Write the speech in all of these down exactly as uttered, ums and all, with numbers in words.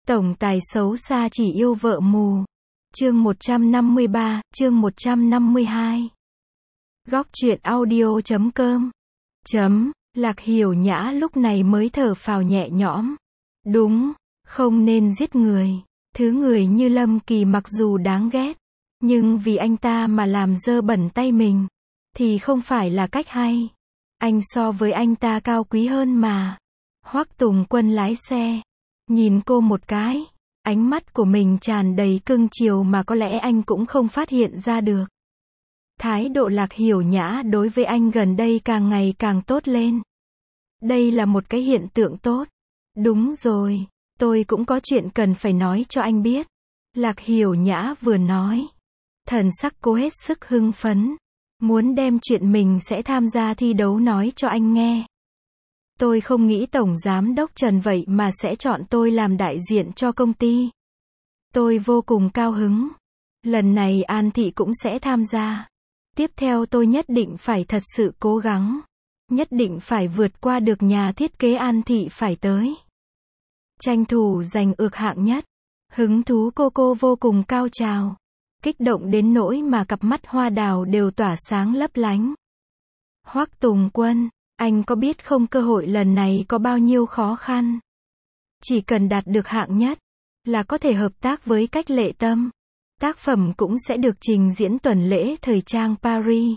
Tổng tài xấu xa chỉ yêu vợ mù. Chương một trăm năm mươi ba, chương một trăm năm mươi hai. Góc truyện audio chấm com. Chấm, Lạc Hiểu Nhã lúc này mới thở phào nhẹ nhõm. Đúng, không nên giết người. Thứ người như Lâm Kỳ mặc dù đáng ghét, nhưng vì anh ta mà làm dơ bẩn tay mình, thì không phải là cách hay. Anh so với anh ta cao quý hơn mà. Hoắc Tùng Quân lái xe, nhìn cô một cái, ánh mắt của mình tràn đầy cưng chiều mà có lẽ anh cũng không phát hiện ra được. Thái độ Lạc Hiểu Nhã đối với anh gần đây càng ngày càng tốt lên. Đây là một cái hiện tượng tốt. Đúng rồi, tôi cũng có chuyện cần phải nói cho anh biết. Lạc Hiểu Nhã vừa nói, thần sắc cô hết sức hưng phấn, muốn đem chuyện mình sẽ tham gia thi đấu nói cho anh nghe. Tôi không nghĩ Tổng Giám đốc Trần vậy mà sẽ chọn tôi làm đại diện cho công ty. Tôi vô cùng cao hứng. Lần này An Thị cũng sẽ tham gia. Tiếp theo tôi nhất định phải thật sự cố gắng. Nhất định phải vượt qua được nhà thiết kế An Thị phải tới. Tranh thủ giành ược hạng nhất. Hứng thú cô cô vô cùng cao trào. Kích động đến nỗi mà cặp mắt hoa đào đều tỏa sáng lấp lánh. Hoắc Tùng Quân, anh có biết không cơ hội lần này có bao nhiêu khó khăn? Chỉ cần đạt được hạng nhất, là có thể hợp tác với Cách Lệ Tâm. Tác phẩm cũng sẽ được trình diễn tuần lễ thời trang Paris.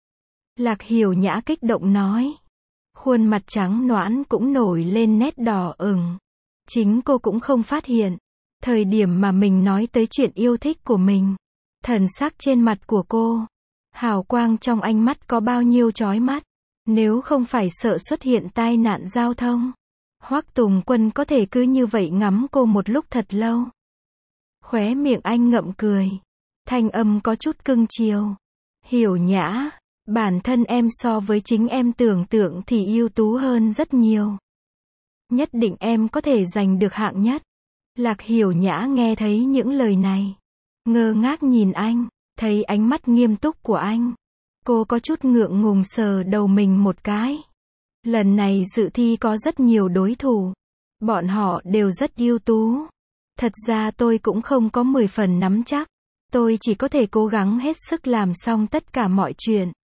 Lạc Hiểu Nhã kích động nói. Khuôn mặt trắng nõn cũng nổi lên nét đỏ ửng. Chính cô cũng không phát hiện. Thời điểm mà mình nói tới chuyện yêu thích của mình, thần sắc trên mặt của cô, hào quang trong ánh mắt có bao nhiêu chói mắt. Nếu không phải sợ xuất hiện tai nạn giao thông, Hoắc Tùng Quân có thể cứ như vậy ngắm cô một lúc thật lâu. Khóe miệng anh ngậm cười, thanh âm có chút cưng chiều. Hiểu Nhã, bản thân em so với chính em tưởng tượng thì ưu tú hơn rất nhiều. Nhất định em có thể giành được hạng nhất. Lạc Hiểu Nhã nghe thấy những lời này, ngơ ngác nhìn anh, thấy ánh mắt nghiêm túc của anh. Cô có chút ngượng ngùng sờ đầu mình một cái. Lần này dự thi có rất nhiều đối thủ. Bọn họ đều rất ưu tú. Thật ra tôi cũng không có mười phần nắm chắc. Tôi chỉ có thể cố gắng hết sức làm xong tất cả mọi chuyện,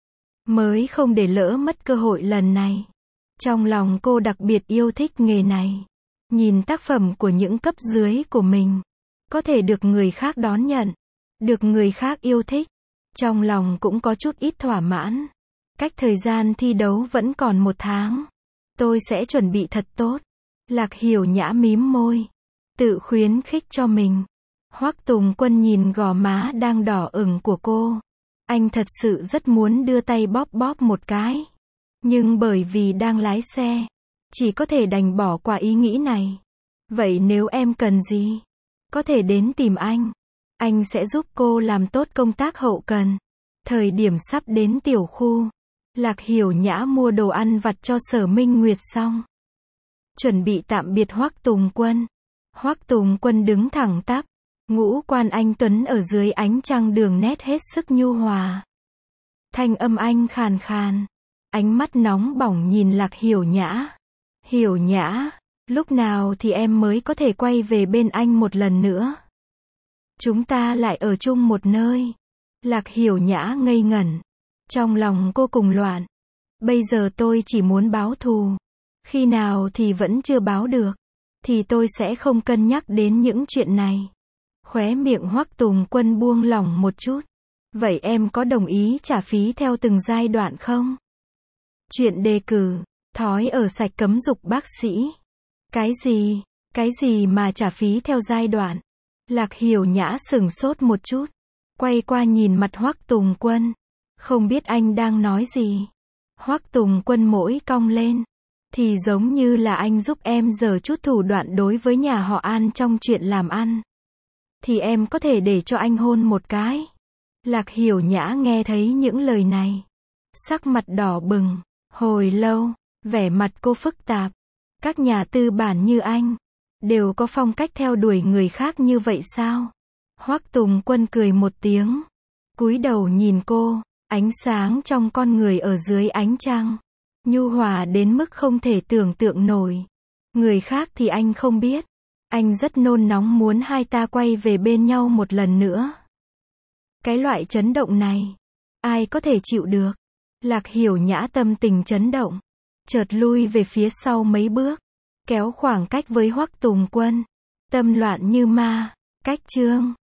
mới không để lỡ mất cơ hội lần này. Trong lòng cô đặc biệt yêu thích nghề này. Nhìn tác phẩm của những cấp dưới của mình, có thể được người khác đón nhận, được người khác yêu thích. Trong lòng cũng có chút ít thỏa mãn. Cách thời gian thi đấu vẫn còn một tháng. Tôi sẽ chuẩn bị thật tốt. Lạc Hiểu Nhã mím môi, tự khuyến khích cho mình. Hoắc Tùng Quân nhìn gò má đang đỏ ửng của cô. Anh thật sự rất muốn đưa tay bóp bóp một cái. Nhưng bởi vì đang lái xe, chỉ có thể đành bỏ qua ý nghĩ này. Vậy nếu em cần gì, có thể đến tìm anh. Anh sẽ giúp cô làm tốt công tác hậu cần. Thời điểm sắp đến tiểu khu, Lạc Hiểu Nhã mua đồ ăn vặt cho Sở Minh Nguyệt xong, chuẩn bị tạm biệt Hoắc Tùng Quân. Hoắc Tùng Quân đứng thẳng tắp, ngũ quan anh tuấn ở dưới ánh trăng đường nét hết sức nhu hòa. Thanh âm anh khàn khàn, ánh mắt nóng bỏng nhìn Lạc Hiểu Nhã. Hiểu Nhã, lúc nào thì em mới có thể quay về bên anh một lần nữa? Chúng ta lại ở chung một nơi. Lạc Hiểu Nhã ngây ngẩn. Trong lòng cô cùng loạn. Bây giờ tôi chỉ muốn báo thù. Khi nào thì vẫn chưa báo được, thì tôi sẽ không cân nhắc đến những chuyện này. Khóe miệng Hoắc Tùng Quân buông lỏng một chút. Vậy em có đồng ý trả phí theo từng giai đoạn không? Chuyện đề cử, thói ở sạch cấm dục bác sĩ. Cái gì, cái gì mà trả phí theo giai đoạn? Lạc Hiểu Nhã sửng sốt một chút, quay qua nhìn mặt Hoắc Tùng Quân, không biết anh đang nói gì. Hoắc Tùng Quân mỗi cong lên, thì giống như là anh giúp em giở chút thủ đoạn đối với nhà họ An trong chuyện làm ăn. Thì em có thể để cho anh hôn một cái. Lạc Hiểu Nhã nghe thấy những lời này, sắc mặt đỏ bừng, hồi lâu, vẻ mặt cô phức tạp. Các nhà tư bản như anh đều có phong cách theo đuổi người khác như vậy sao? Hoắc Tùng Quân cười một tiếng, cúi đầu nhìn cô, ánh sáng trong con người ở dưới ánh trăng, nhu hòa đến mức không thể tưởng tượng nổi. Người khác thì anh không biết, Anh rất nôn nóng muốn hai ta quay về bên nhau một lần nữa. Cái loại chấn động này, ai có thể chịu được? Lạc Hiểu Nhã tâm tình chấn động, chợt lui về phía sau mấy bước, kéo khoảng cách với Hoắc Tùng Quân. Tâm loạn như ma, cách chương